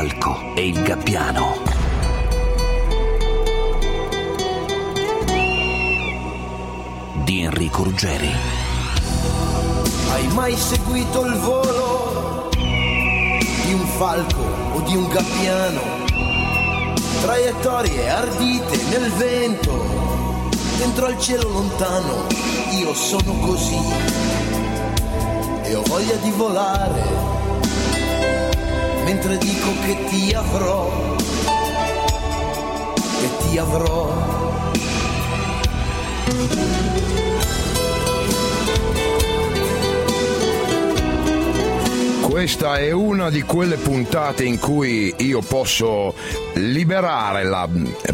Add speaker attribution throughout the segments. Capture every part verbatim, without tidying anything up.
Speaker 1: falco e il gabbiano. Di Enrico Ruggeri.
Speaker 2: Hai mai seguito il volo di un falco o di un gabbiano? Traiettorie ardite nel vento, dentro al cielo lontano. Io sono così e ho voglia di volare, mentre dico che ti avrò, che ti avrò.
Speaker 3: Questa è una di quelle puntate in cui io posso liberare la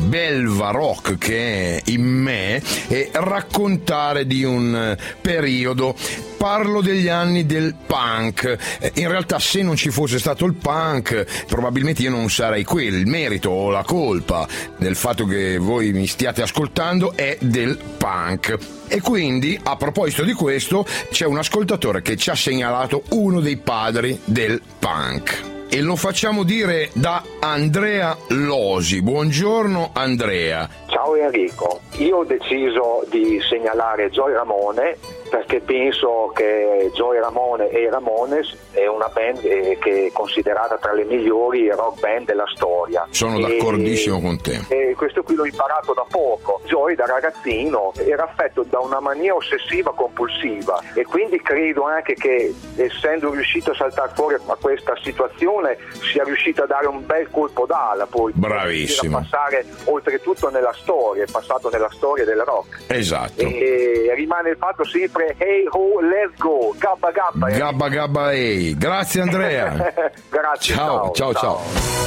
Speaker 3: belva rock che è in me e raccontare di un periodo. Parlo degli anni del punk. In realtà, se non ci fosse stato il punk, probabilmente io non sarei qui. Il merito o la colpa del fatto che voi mi stiate ascoltando è del punk. E quindi, a proposito di questo, c'è un ascoltatore che ci ha segnalato uno dei padri del punk. E lo facciamo dire da Andrea Losi. Buongiorno Andrea.
Speaker 4: Ciao Enrico, io ho deciso di segnalare Joey Ramone perché penso che Joey Ramone e i Ramones è una band che è considerata tra le migliori rock band della storia.
Speaker 3: Sono
Speaker 4: e,
Speaker 3: d'accordissimo con te.
Speaker 4: E questo qui l'ho imparato da poco. Joey da ragazzino era affetto da una mania ossessiva compulsiva e quindi credo anche che, essendo riuscito a saltare fuori a questa situazione, sia riuscito a dare un bel colpo d'ala, poi
Speaker 3: bravissimo,
Speaker 4: a passare oltretutto nella storia, è passato nella storia del rock.
Speaker 3: Esatto.
Speaker 4: E rimane il fatto sempre hey ho let's go, gabba gabba eh.
Speaker 3: gabba gabba hey. Grazie Andrea.
Speaker 4: Grazie.
Speaker 3: Ciao ciao, ciao ciao.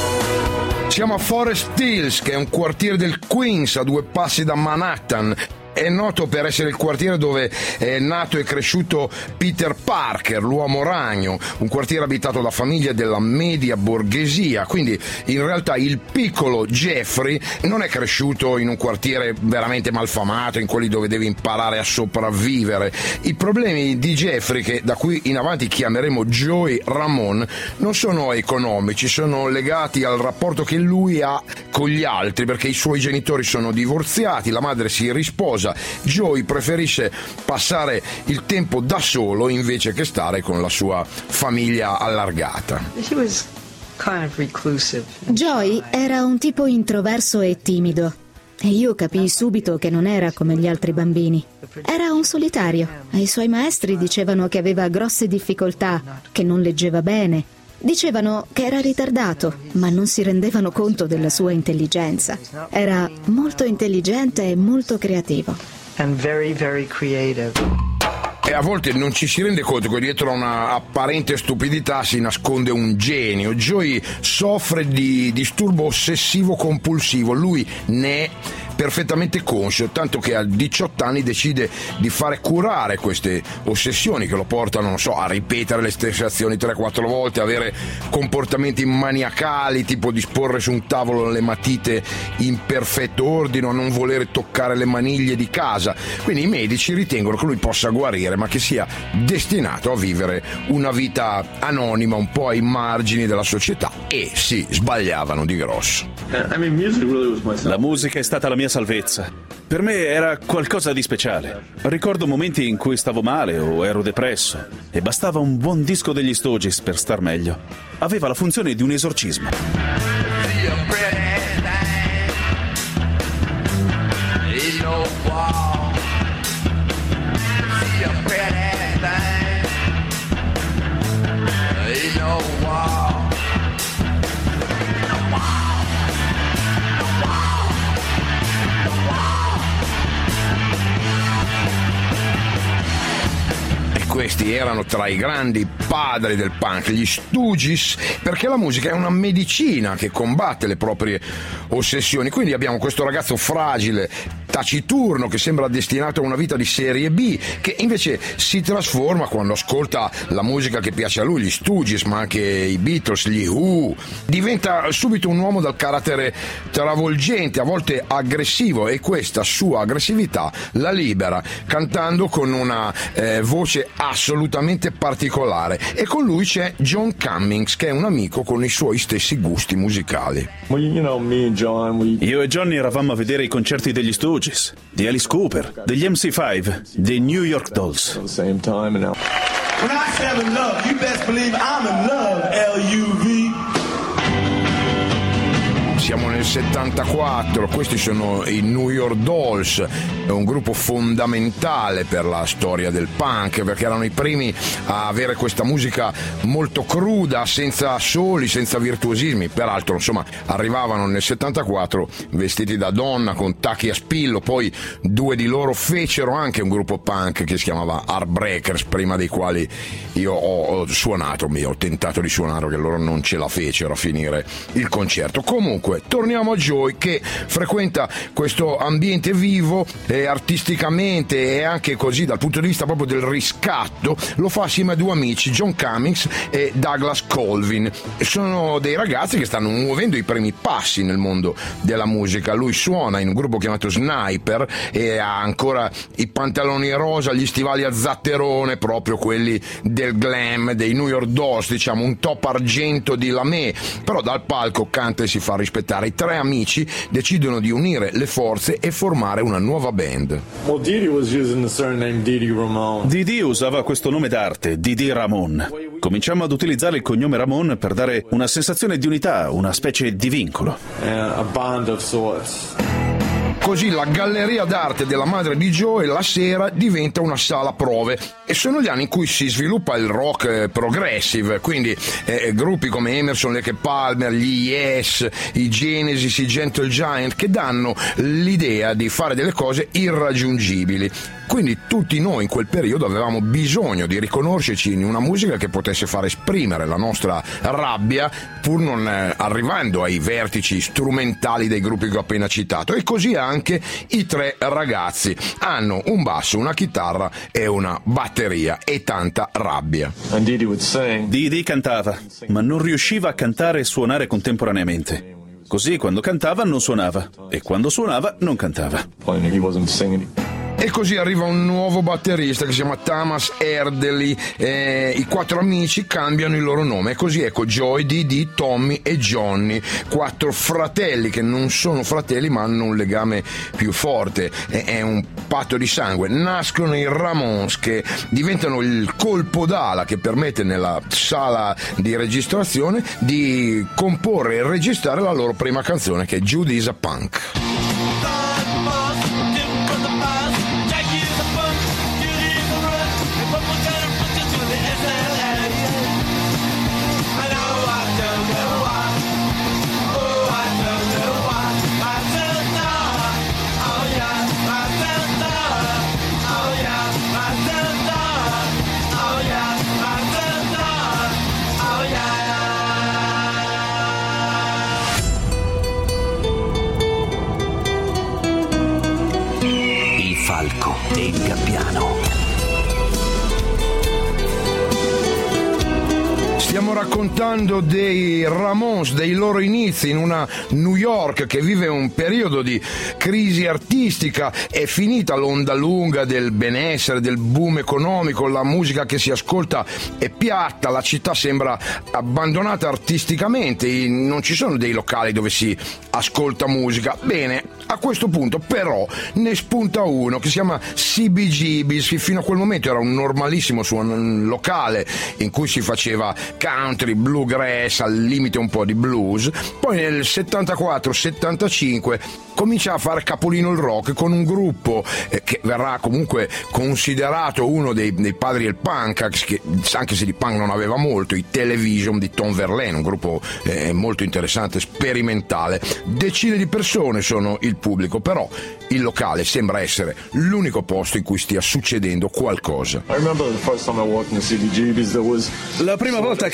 Speaker 3: Siamo a Forest Hills, che è un quartiere del Queens a due passi da Manhattan. È noto per essere il quartiere dove è nato e cresciuto Peter Parker, l'uomo ragno, un quartiere abitato da famiglie della media borghesia, quindi in realtà il piccolo Jeffrey non è cresciuto in un quartiere veramente malfamato, in quelli dove devi imparare a sopravvivere. I problemi di Jeffrey, che da qui in avanti chiameremo Joey Ramone, non sono economici, sono legati al rapporto che lui ha con gli altri, perché i suoi genitori sono divorziati, la madre si risposa. Joey preferisce passare il tempo da solo invece che stare con la sua famiglia allargata.
Speaker 5: Joey era un tipo introverso e timido e io capii subito che non era come gli altri bambini. Era un solitario e i suoi maestri dicevano che aveva grosse difficoltà, che non leggeva bene. Dicevano che era ritardato, ma non si rendevano conto della sua intelligenza. Era molto intelligente e molto creativo.
Speaker 6: And very, very creative.
Speaker 3: E a volte non ci si rende conto che dietro a una apparente stupidità si nasconde un genio. Joey soffre di disturbo ossessivo compulsivo, lui ne è perfettamente conscio, tanto che a diciotto anni decide di fare curare queste ossessioni che lo portano, non so, a ripetere le stesse azioni tre quattro volte, avere comportamenti maniacali, tipo disporre su un tavolo le matite in perfetto ordine, a non volere toccare le maniglie di casa. Quindi i medici ritengono che lui possa guarire, ma che sia destinato a vivere una vita anonima, un po' ai margini della società. E sì, sbagliavano di grosso.
Speaker 7: La musica è stata la mia salvezza. Per me era qualcosa di speciale. Ricordo momenti in cui stavo male o ero depresso e bastava un buon disco degli Stooges per star meglio. Aveva la funzione di un esorcismo.
Speaker 3: Questi erano tra i grandi padri del punk, gli Stooges, perché la musica è una medicina che combatte le proprie ossessioni. Quindi abbiamo questo ragazzo fragile, taciturno che sembra destinato a una vita di serie B, che invece si trasforma quando ascolta la musica che piace a lui, gli Stooges, ma anche i Beatles, gli Who. Diventa subito un uomo dal carattere travolgente, a volte aggressivo, e questa sua aggressività la libera cantando con una eh, voce assolutamente particolare. E con lui c'è John Cummings, che è un amico con i suoi stessi gusti musicali.
Speaker 7: Io e Johnny eravamo a vedere i concerti degli Stooges, di Alice Cooper, degli M C cinque, dei New York Dolls.
Speaker 2: When I say I'm in love, you best believe I'm in love, L U V.
Speaker 3: Siamo nel settantaquattro, questi sono i New York Dolls, è un gruppo fondamentale per la storia del punk, perché erano i primi a avere questa musica molto cruda, senza soli, senza virtuosismi. Peraltro, insomma, arrivavano nel settantaquattro vestiti da donna, con tacchi a spillo. Poi due di loro fecero anche un gruppo punk che si chiamava Heartbreakers, prima dei quali io ho suonato, mi ho tentato di suonare, che loro non ce la fecero a finire il concerto. Comunque, torniamo a Joey, che frequenta questo ambiente vivo e artisticamente e anche così dal punto di vista proprio del riscatto lo fa assieme a due amici, John Cummings e Douglas Colvin. Sono dei ragazzi che stanno muovendo i primi passi nel mondo della musica. Lui suona in un gruppo chiamato Sniper e ha ancora i pantaloni rosa, gli stivali a zatterone, proprio quelli del glam, dei New York Dolls, diciamo un top argento di Lamé, però dal palco canta e si fa rispettare. I tre amici decidono di unire le forze e formare una nuova band.
Speaker 8: Well, Didi was using the surname Didi Ramon.
Speaker 7: Didi usava questo nome d'arte, Didi Ramon. Cominciamo ad utilizzare il cognome Ramon per dare una sensazione di unità, una specie di vincolo.
Speaker 8: Uh, a bond of sorts.
Speaker 3: Così la galleria d'arte della madre di Joe la sera diventa una sala prove, e sono gli anni in cui si sviluppa il rock eh, progressive, quindi eh, gruppi come Emerson, Lake Palmer, gli Yes, i Genesis, i Gentle Giant, che danno l'idea di fare delle cose irraggiungibili. Quindi tutti noi in quel periodo avevamo bisogno di riconoscerci in una musica che potesse far esprimere la nostra rabbia, pur non eh, arrivando ai vertici strumentali dei gruppi che ho appena citato. E così anche i tre ragazzi hanno un basso, una chitarra e una batteria, e tanta rabbia.
Speaker 8: And Didi would sing.
Speaker 7: Didi cantava, ma non riusciva a cantare e suonare contemporaneamente. Così quando cantava non suonava, e quando suonava non cantava.
Speaker 8: He wasn't singing.
Speaker 3: E così arriva un nuovo batterista che si chiama Thomas Erdely, eh, i quattro amici cambiano il loro nome, e così ecco Joey, Didi, Tommy e Johnny, quattro fratelli che non sono fratelli ma hanno un legame più forte, è, è un patto di sangue. Nascono i Ramones, che diventano il colpo d'ala che permette nella sala di registrazione di comporre e registrare la loro prima canzone, che è Judy is a Punk.
Speaker 1: Falco e il Gabbiano.
Speaker 3: Stiamo raccontando dei Ramones, dei loro inizi in una New York che vive un periodo di crisi artistica. È finita l'onda lunga del benessere, del boom economico, la musica che si ascolta è piatta, la città sembra abbandonata artisticamente, non ci sono dei locali dove si ascolta musica. Bene, a questo punto però ne spunta uno che si chiama C B G B, che fino a quel momento era un normalissimo suono locale in cui si faceva country, bluegrass, al limite un po' di blues. Poi nel settantaquattro settantacinque comincia a fare capolino il rock con un gruppo eh, che verrà comunque considerato uno dei, dei padri del punk, che, anche se di punk non aveva molto, i Television di Tom Verlaine, un gruppo eh, molto interessante, sperimentale. Decine di persone sono il pubblico, però il locale sembra essere l'unico posto in cui stia succedendo qualcosa.
Speaker 7: La prima volta che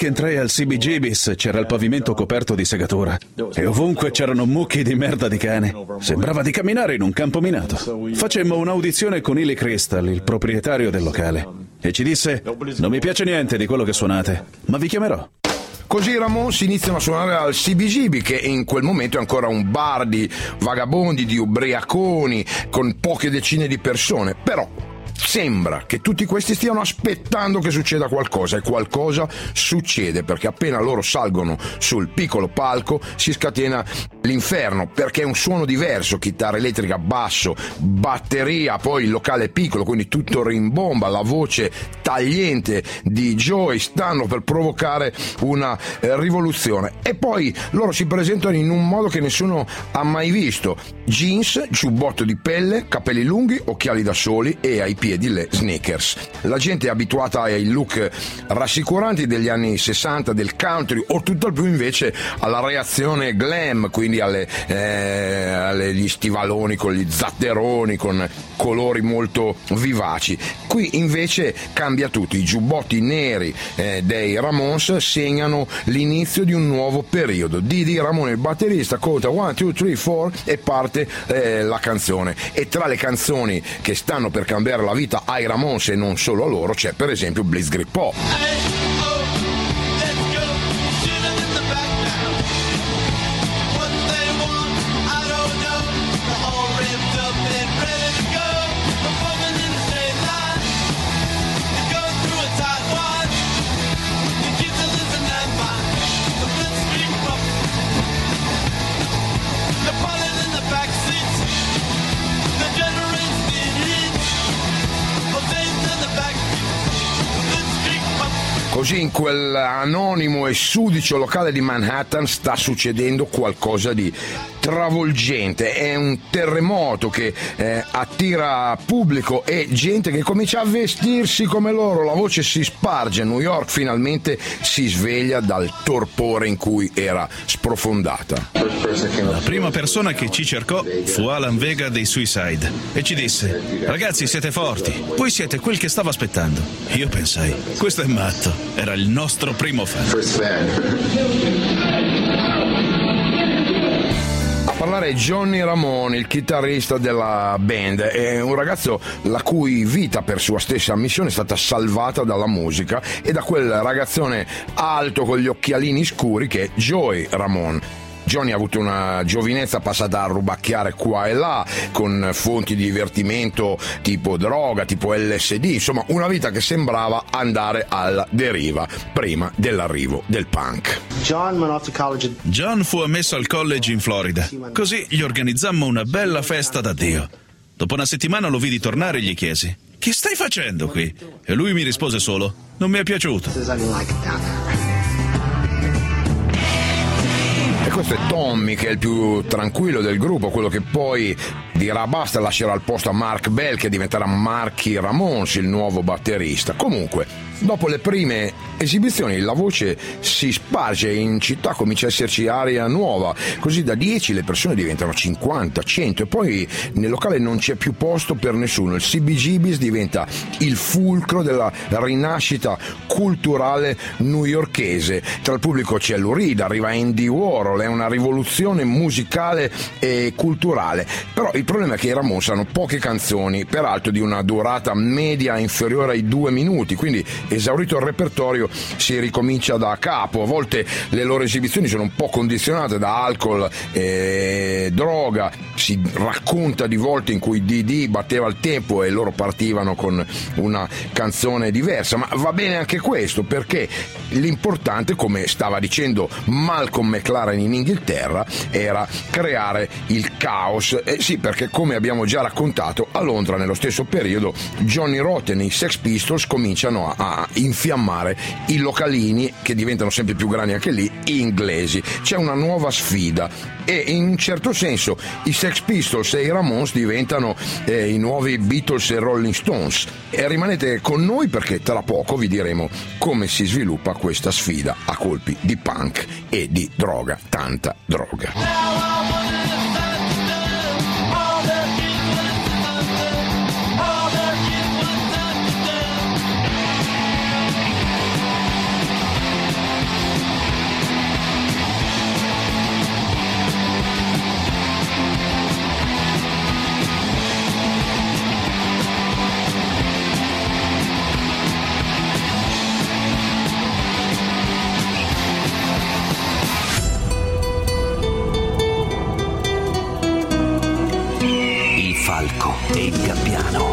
Speaker 7: entrai al C B G B's c'era il pavimento coperto di segatura e ovunque c'erano mucchi di merda di cane. Sembrava di camminare in un campo minato. Facemmo un'audizione con Illy Crystal, il proprietario del locale, e ci disse: non mi piace niente di quello che suonate, ma vi chiamerò.
Speaker 3: Così i Ramones iniziano a suonare al C B G B, che in quel momento è ancora un bar di vagabondi, di ubriaconi, con poche decine di persone, però sembra che tutti questi stiano aspettando che succeda qualcosa, e qualcosa succede, perché appena loro salgono sul piccolo palco si scatena l'inferno, perché è un suono diverso: chitarra elettrica, basso, batteria, poi il locale è piccolo, quindi tutto rimbomba, la voce tagliente di Joey stanno per provocare una eh, rivoluzione. E poi loro si presentano in un modo che nessuno ha mai visto: jeans, giubbotto di pelle, capelli lunghi, occhiali da soli e ai piedi le sneakers. La gente è abituata ai look rassicuranti degli anni sessanta del country, o tutt'al più invece alla reazione glam, quindi alle, eh, agli stivaloni con gli zatteroni, con colori molto vivaci. Qui invece cambia tutto: i giubbotti neri eh, dei Ramones segnano l'inizio di un nuovo periodo. Didi Ramone, il batterista, conta uno, due, tre, quattro e parte eh, la canzone. E tra le canzoni che stanno per cambiare la vita ai Ramones, e non solo a loro, c'è per esempio Blitzkrieg Pop. Così in quel anonimo e sudicio locale di Manhattan sta succedendo qualcosa di travolgente. È un terremoto che eh, attira pubblico e gente che comincia a vestirsi come loro. La voce si sparge. New York finalmente si sveglia dal torpore in cui era sprofondata.
Speaker 9: La prima persona che ci cercò fu Alan Vega dei Suicide e ci disse: ragazzi, siete forti, voi siete quel che stavo aspettando. Io pensai: questo è matto. Era il nostro primo fan.
Speaker 3: A parlare è Johnny Ramone, il chitarrista della band. È un ragazzo la cui vita, per sua stessa ammissione, è stata salvata dalla musica e da quel ragazzone alto con gli occhialini scuri che è Joey Ramone. Johnny ha avuto una giovinezza passata a rubacchiare qua e là, con fonti di divertimento tipo droga, tipo L S D, insomma una vita che sembrava andare alla deriva prima dell'arrivo del punk.
Speaker 9: John fu ammesso al college in Florida, così gli organizzammo una bella festa d'addio. Dopo una settimana lo vidi tornare e gli chiesi: che stai facendo qui? E lui mi rispose solo: non mi è piaciuto.
Speaker 3: E questo è Tommy, che è il più tranquillo del gruppo, quello che poi dirà basta e lascerà il posto a Mark Bell, che diventerà Marky Ramones, il nuovo batterista. Comunque, dopo le prime esibizioni la voce si sparge, in città comincia a esserci aria nuova, così da dieci le persone diventano cinquanta, cento, e poi nel locale non c'è più posto per nessuno. Il C B G B's diventa il fulcro della rinascita culturale newyorkese. Tra il pubblico c'è Lou Reed, arriva Andy Warhol, è una rivoluzione musicale e culturale. Però il problema è che i Ramones hanno poche canzoni, peraltro di una durata media inferiore ai due minuti, quindi esaurito il repertorio si ricomincia da capo. A volte le loro esibizioni sono un po' condizionate da alcol e droga. Si racconta di volte in cui Didi batteva il tempo e loro partivano con una canzone diversa, ma va bene anche questo, perché l'importante, come stava dicendo Malcolm McLaren in Inghilterra, era creare il caos. Eh sì, perché come abbiamo già raccontato, a Londra nello stesso periodo Johnny Rotten e i Sex Pistols cominciano a a infiammare i localini, che diventano sempre più grandi anche lì, inglesi. C'è una nuova sfida e in un certo senso i Sex Pistols e i Ramones diventano eh, i nuovi Beatles e Rolling Stones. E rimanete con noi, perché tra poco vi diremo come si sviluppa questa sfida a colpi di punk e di droga, tanta droga.
Speaker 1: e Gabbiano.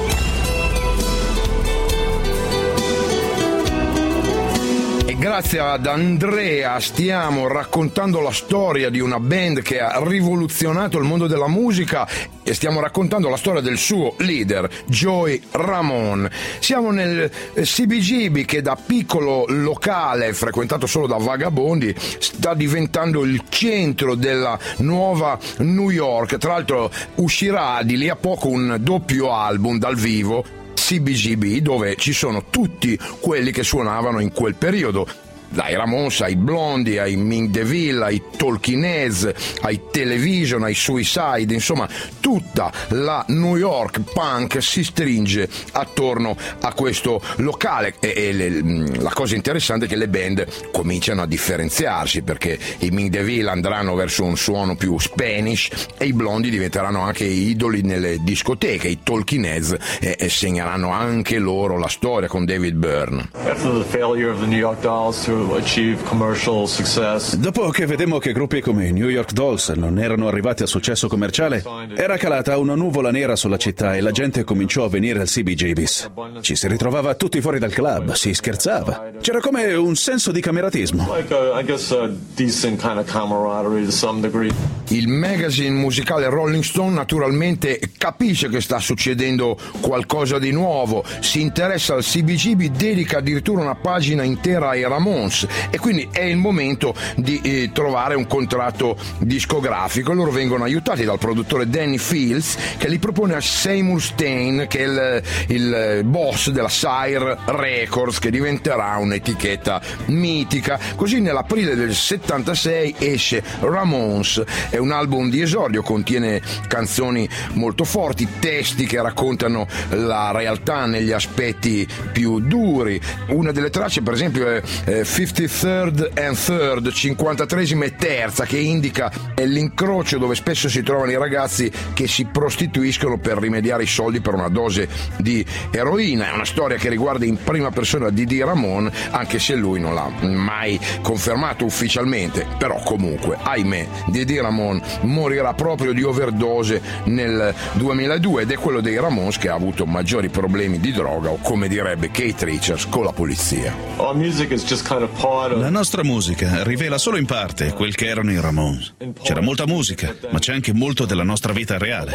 Speaker 3: Grazie ad Andrea stiamo raccontando la storia di una band che ha rivoluzionato il mondo della musica e stiamo raccontando la storia del suo leader, Joey Ramone. Siamo nel C B G B che da piccolo locale frequentato solo da vagabondi sta diventando il centro della nuova New York. Tra l'altro uscirà di lì a poco un doppio album dal vivo, C B G B, dove ci sono tutti quelli che suonavano in quel periodo, dai Ramones ai Blondie, ai Ming DeVille, ai Talking Heads, ai Television, ai Suicide, insomma tutta la New York punk si stringe attorno a questo locale e, e le, la cosa interessante è che le band cominciano a differenziarsi, perché i Ming DeVille andranno verso un suono più Spanish e i Blondie diventeranno anche idoli nelle discoteche, i Talking Heads e, e segneranno anche loro la storia con David Byrne.
Speaker 8: After the failure of the New York Dolls to achieve commercial success.
Speaker 7: Dopo che vedemmo che gruppi come i New York Dolls non erano arrivati a successo commerciale, era calata una nuvola nera sulla città e la gente cominciò a venire al C B G B's. Ci si ritrovava tutti fuori dal club, si scherzava. C'era come un senso di cameratismo.
Speaker 8: Like a, I guess a decent kind of camaraderie to some degree.
Speaker 3: Il magazine musicale Rolling Stone naturalmente capisce che sta succedendo qualcosa di nuovo, si interessa al C B G B, dedica addirittura una pagina intera ai Ramones e quindi è il momento di eh, trovare un contratto discografico. Loro vengono aiutati dal produttore Danny Fields, che li propone a Seymour Stein, che è il, il boss della Sire Records, che diventerà un'etichetta mitica. Così nell'aprile del settantasei esce Ramones, è un album di esordio, contiene canzoni molto forti, testi che raccontano la realtà negli aspetti più duri. Una delle tracce per esempio è eh, fifty-third and third, cinquantatreesima e terza, che indica l'incrocio dove spesso si trovano i ragazzi che si prostituiscono per rimediare i soldi per una dose di eroina. È una storia che riguarda in prima persona Didi Ramone, anche se lui non l'ha mai confermato ufficialmente, però comunque ahimè Didi Ramone morirà proprio di overdose nel duemiladue ed è quello dei Ramones che ha avuto maggiori problemi di droga, o come direbbe Keith Richards, con la polizia.
Speaker 8: Our music is just kind of part of...
Speaker 9: La nostra musica rivela solo in parte quel che erano i Ramones. C'era molta musica, ma c'è anche molto della nostra vita reale.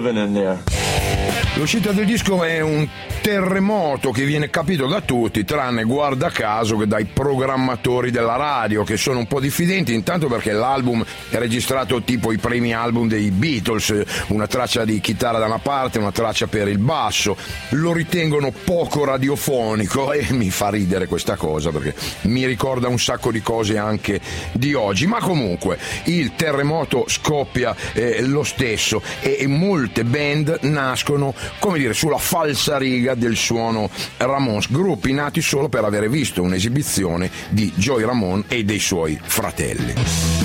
Speaker 3: L'uscita del disco è un terremoto che viene capito da tutti, tranne guarda caso che dai programmatori della radio, che sono un po' diffidenti, intanto perché l'album è registrato tipo i primi album dei Beatles, una traccia di chitarra da una parte, una traccia per il basso, lo ritengono poco radiofonico e mi fa ridere questa cosa perché mi ricorda un sacco di cose anche di oggi, ma comunque il terremoto scoppia eh, lo stesso e, e molte band nascono, come dire, sulla falsariga del suono Ramones, gruppi nati solo per avere visto un'esibizione di Joey Ramone e dei suoi fratelli.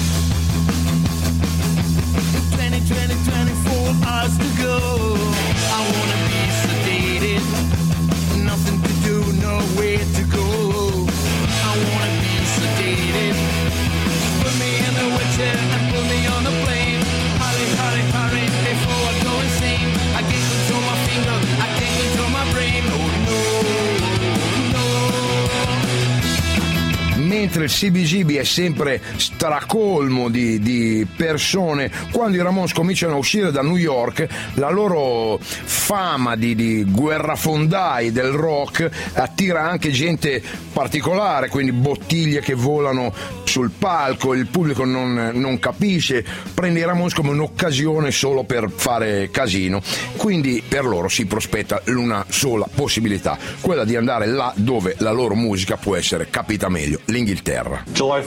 Speaker 3: Mentre il C B G B è sempre stracolmo di, di persone, quando i Ramones cominciano a uscire da New York, la loro fama di, di guerrafondai del rock attira anche gente particolare, quindi bottiglie che volano sul palco, il pubblico non, non capisce, prende i Ramones come un'occasione solo per fare casino, quindi per loro si prospetta una sola possibilità, quella di andare là dove la loro musica può essere capita meglio, l'Inghilterra.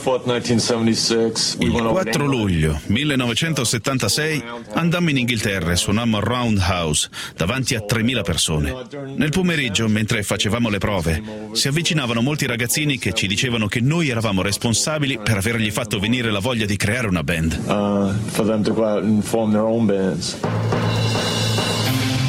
Speaker 9: Il quattro luglio millenovecentosettantasei andammo in Inghilterra e suonammo a Roundhouse davanti a tremila persone. Nel pomeriggio, mentre facevamo le prove, si avvicinavano molti ragazzini che ci dicevano che noi eravamo responsabili per avergli fatto venire la voglia di creare una band.
Speaker 8: Uh, for them to go out and form their own bands.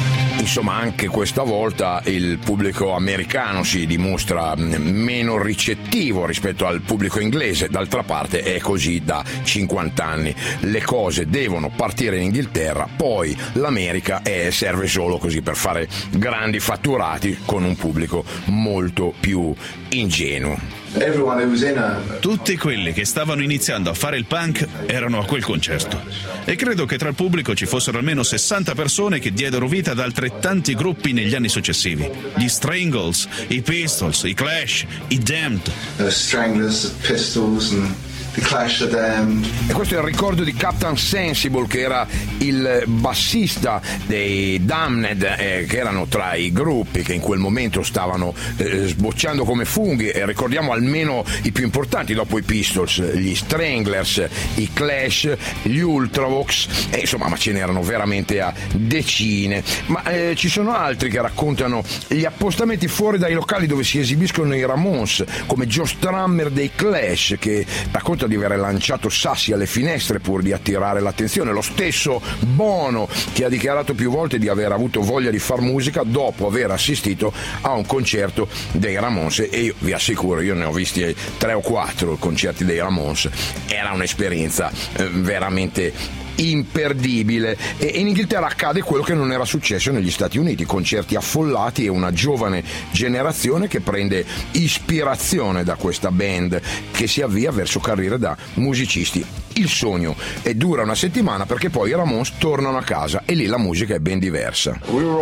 Speaker 3: insomma anche questa volta il pubblico americano si dimostra meno ricettivo rispetto al pubblico inglese. D'altra parte è così da cinquanta anni, le cose devono partire in Inghilterra, poi l'America è, serve solo così per fare grandi fatturati con un pubblico molto più ingenuo.
Speaker 9: Tutti quelli che stavano iniziando a fare il punk erano a quel concerto e credo che tra il pubblico ci fossero almeno sessanta persone che diedero vita ad altrettanti gruppi negli anni successivi: gli Strangles, i Pistols, i Clash, i Damned.
Speaker 10: The Stranglers, the Pistols and The Clash of Damned.
Speaker 3: E questo è il ricordo di Captain Sensible, che era il bassista dei Damned, eh, che erano tra i gruppi che in quel momento stavano eh, sbocciando come funghi, e ricordiamo almeno i più importanti dopo i Pistols: gli Stranglers, i Clash, gli Ultravox, e insomma, ma ce n'erano veramente a decine. Ma eh, ci sono altri che raccontano gli appostamenti fuori dai locali dove si esibiscono i Ramones, come Joe Strummer dei Clash, che racconta di aver lanciato sassi alle finestre pur di attirare l'attenzione. Lo stesso Bono, che ha dichiarato più volte di aver avuto voglia di far musica dopo aver assistito a un concerto dei Ramones, e io vi assicuro, io ne ho visti tre o quattro concerti dei Ramones, era un'esperienza eh, veramente imperdibile. E in Inghilterra accade quello che non era successo negli Stati Uniti: concerti affollati e una giovane generazione che prende ispirazione da questa band che si avvia verso carriere da musicisti. Il sogno è dura una settimana, perché poi i Ramones tornano a casa e lì la musica è ben diversa.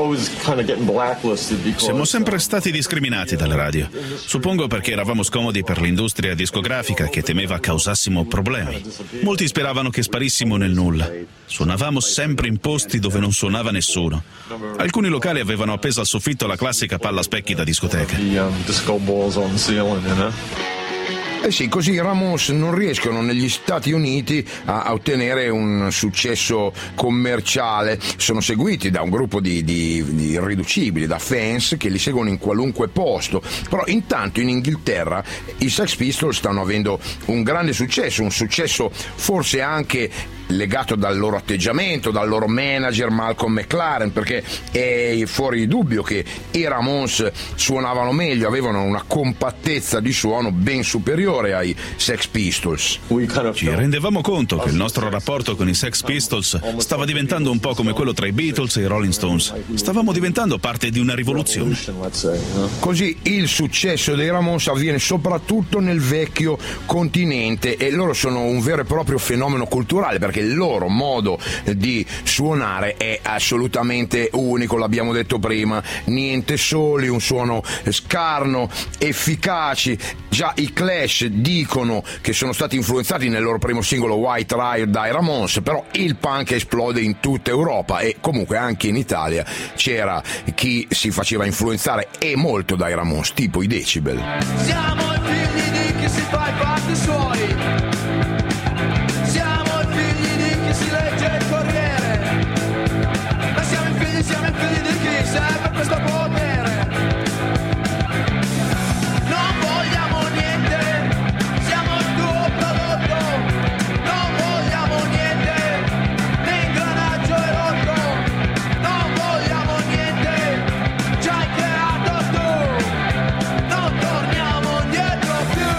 Speaker 9: Siamo sempre stati discriminati dalle radio, suppongo perché eravamo scomodi per l'industria discografica, che temeva causassimo problemi. Molti speravano che sparissimo nel nulla. Suonavamo sempre in posti dove non suonava nessuno. Alcuni locali avevano appeso al soffitto la classica palla specchi da discoteca.
Speaker 3: Eh sì, così i Ramones non riescono negli Stati Uniti a, a ottenere un successo commerciale. Sono seguiti da un gruppo di, di, di irriducibili, da fans che li seguono in qualunque posto. Però intanto in Inghilterra i Sex Pistols stanno avendo un grande successo, un successo forse anche legato dal loro atteggiamento, dal loro manager Malcolm McLaren, perché è fuori dubbio che i Ramones suonavano meglio, avevano una compattezza di suono ben superiore ai Sex Pistols.
Speaker 9: Ci rendevamo conto che il nostro rapporto con i Sex Pistols stava diventando un po' come quello tra i Beatles e i Rolling Stones. Stavamo diventando parte di una rivoluzione.
Speaker 3: Così il successo dei Ramones avviene soprattutto nel vecchio continente, e loro sono un vero e proprio fenomeno culturale, perché il loro modo di suonare è assolutamente unico, l'abbiamo detto prima: niente soli, un suono scarno, efficaci. Già i Clash dicono che sono stati influenzati nel loro primo singolo White Riot dai Ramones, però il punk esplode in tutta Europa, e comunque anche in Italia c'era chi si faceva influenzare, e molto, dai Ramones, tipo i Decibel.
Speaker 2: Siamo i figli di chi si fa i fatti suoi. Si legge il Corriere, ma siamo i figli, siamo i figli di chi serve questo potere. Non vogliamo niente, siamo il tuo prodotto. Non vogliamo niente, l'ingranaggio è rotto. Non vogliamo niente, ci hai creato tu. Non torniamo indietro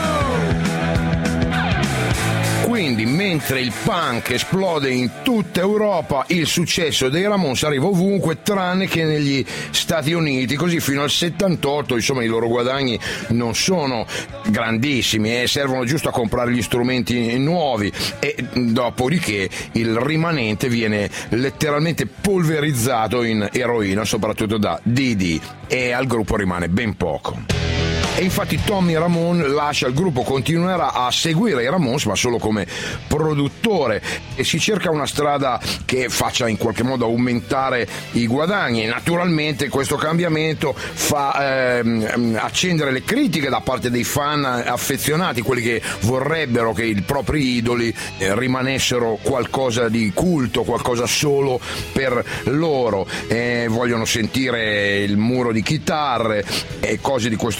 Speaker 2: più.
Speaker 3: Quindi, mentre il punk esplode in tutta Europa, il successo dei Ramones arriva ovunque tranne che negli Stati Uniti. Così fino al settantotto, insomma, i loro guadagni non sono grandissimi e servono giusto a comprare gli strumenti nuovi, e dopodiché il rimanente viene letteralmente polverizzato in eroina, soprattutto da Dee Dee, e al gruppo rimane ben poco. E infatti Tommy Ramone lascia il gruppo, continuerà a seguire i Ramones ma solo come produttore, e si cerca una strada che faccia in qualche modo aumentare i guadagni. Naturalmente questo cambiamento fa ehm, accendere le critiche da parte dei fan affezionati, quelli che vorrebbero che i propri idoli eh, rimanessero qualcosa di culto, qualcosa solo per loro, eh, vogliono sentire il muro di chitarre e cose di questo genere.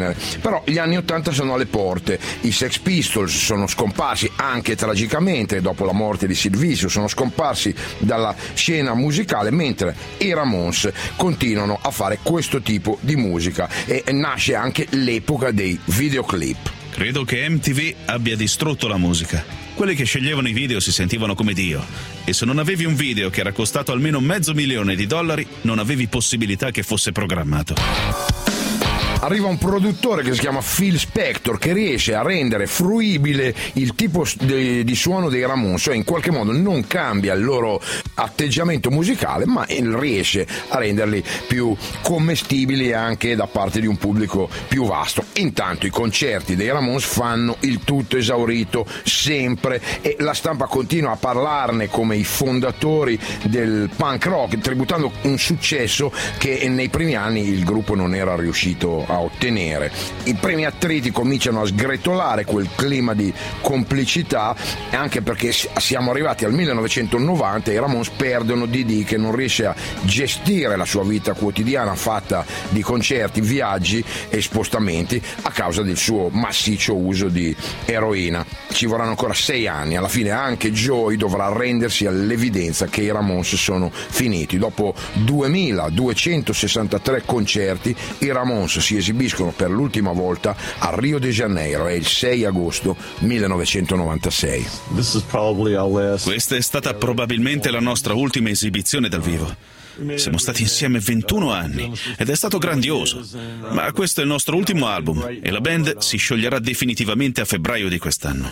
Speaker 3: genere. Però gli anni ottanta sono alle porte, i Sex Pistols sono scomparsi anche tragicamente dopo la morte di Sid Vicious, sono scomparsi dalla scena musicale, mentre i Ramones continuano a fare questo tipo di musica e nasce anche l'epoca dei videoclip.
Speaker 9: Credo che M T V abbia distrutto la musica. Quelli che sceglievano i video si sentivano come Dio, e se non avevi un video che era costato almeno mezzo milione di dollari, non avevi possibilità che fosse programmato.
Speaker 3: Arriva un produttore che si chiama Phil Spector, che riesce a rendere fruibile il tipo di, di suono dei Ramones, cioè in qualche modo non cambia il loro atteggiamento musicale, ma riesce a renderli più commestibili anche da parte di un pubblico più vasto. Intanto i concerti dei Ramones fanno il tutto esaurito sempre, e la stampa continua a parlarne come i fondatori del punk rock, tributando un successo che nei primi anni il gruppo non era riuscito a ottenere. I primi attriti cominciano a sgretolare quel clima di complicità, anche perché siamo arrivati al millenovecentonovanta e i Ramones perdono Dee, che non riesce a gestire la sua vita quotidiana fatta di concerti, viaggi e spostamenti a causa del suo massiccio uso di eroina. Ci vorranno ancora sei anni, alla fine anche Joey dovrà arrendersi all'evidenza che i Ramones sono finiti. Dopo duemiladuecentosessantatré concerti, i Ramones si esibiscono per l'ultima volta a Rio de Janeiro, è il sei agosto millenovecentonovantasei.
Speaker 9: Questa è stata probabilmente la nostra ultima esibizione dal vivo. Siamo stati insieme ventuno anni ed è stato grandioso, ma questo è il nostro ultimo album e la band si scioglierà definitivamente a febbraio di quest'anno.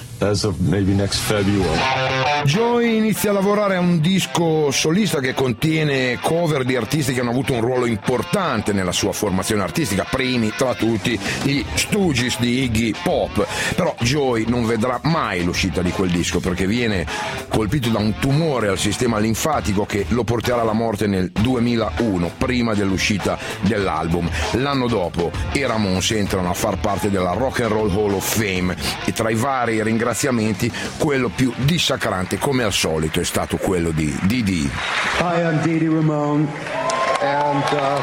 Speaker 3: Joey inizia a lavorare a un disco solista che contiene cover di artisti che hanno avuto un ruolo importante nella sua formazione artistica, primi tra tutti gli Stooges di Iggy Pop. Però Joey non vedrà mai l'uscita di quel disco perché viene colpito da un tumore al sistema linfatico che lo porterà alla morte nel duemilauno, prima dell'uscita dell'album. L'anno dopo i Ramones entrano a far parte della Rock and Roll Hall of Fame e tra i vari ringraziamenti quello più dissacrante, come al solito, è stato quello di Dee Dee.
Speaker 11: Hi, I'm Dee Dee Ramone and uh,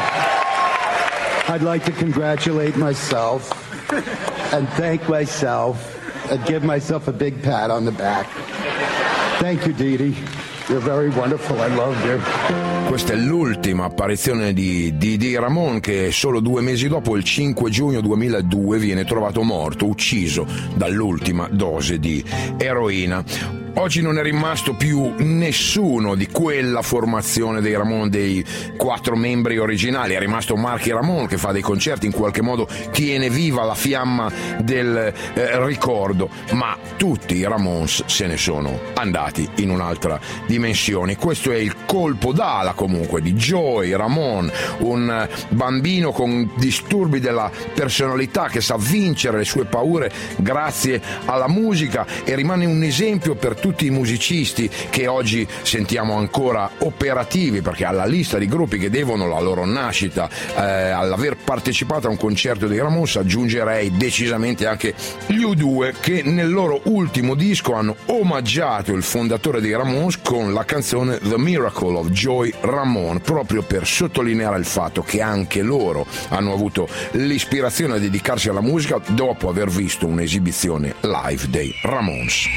Speaker 11: I'd like to congratulate myself and thank myself and give myself a big pat on the back. Thank you, Dee Dee. You're very wonderful. I love you.
Speaker 3: Questa è l'ultima apparizione di Dee Dee Ramone, che solo due mesi dopo, il cinque giugno duemiladue, viene trovato morto, ucciso dall'ultima dose di eroina. Oggi non è rimasto più nessuno di quella formazione dei Ramone, dei quattro membri originali. È rimasto Marky Ramone che fa dei concerti, in qualche modo tiene viva la fiamma del eh, ricordo, ma tutti i Ramones se ne sono andati in un'altra dimensione. Questo è il colpo d'ala comunque di Joey Ramone, un bambino con disturbi della personalità che sa vincere le sue paure grazie alla musica e rimane un esempio per tutti i musicisti che oggi sentiamo ancora operativi, perché alla lista di gruppi che devono la loro nascita eh, all'aver partecipato a un concerto dei Ramones aggiungerei decisamente anche gli U due, che nel loro ultimo disco hanno omaggiato il fondatore dei Ramones con la canzone The Miracle of Joey Ramone, proprio per sottolineare il fatto che anche loro hanno avuto l'ispirazione a dedicarsi alla musica dopo aver visto un'esibizione live dei Ramones.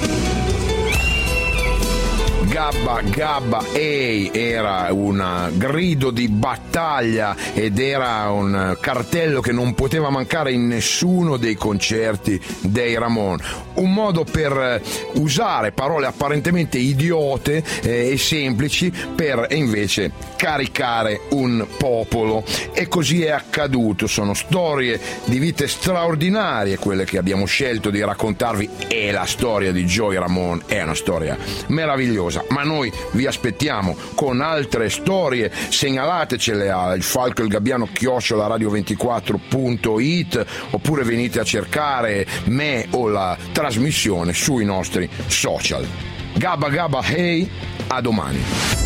Speaker 3: Gabba Gabba Hey era un grido di battaglia ed era un cartello che non poteva mancare in nessuno dei concerti dei Ramone, un modo per usare parole apparentemente idiote eh, e semplici per invece caricare un popolo, e così è accaduto. Sono storie di vite straordinarie quelle che abbiamo scelto di raccontarvi, e la storia di Joey Ramone è una storia meravigliosa. Ma noi vi aspettiamo con altre storie, segnalatecele al Falco il Gabbiano chiocciola radio ventiquattro punto it, oppure venite a cercare me o la trasmissione sui nostri social. Gabba Gabba Hey, a domani.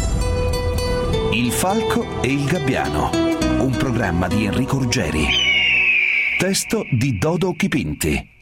Speaker 1: Il Falco e il Gabbiano, un programma di Enrico Ruggeri. Testo di Dodo Chipinti.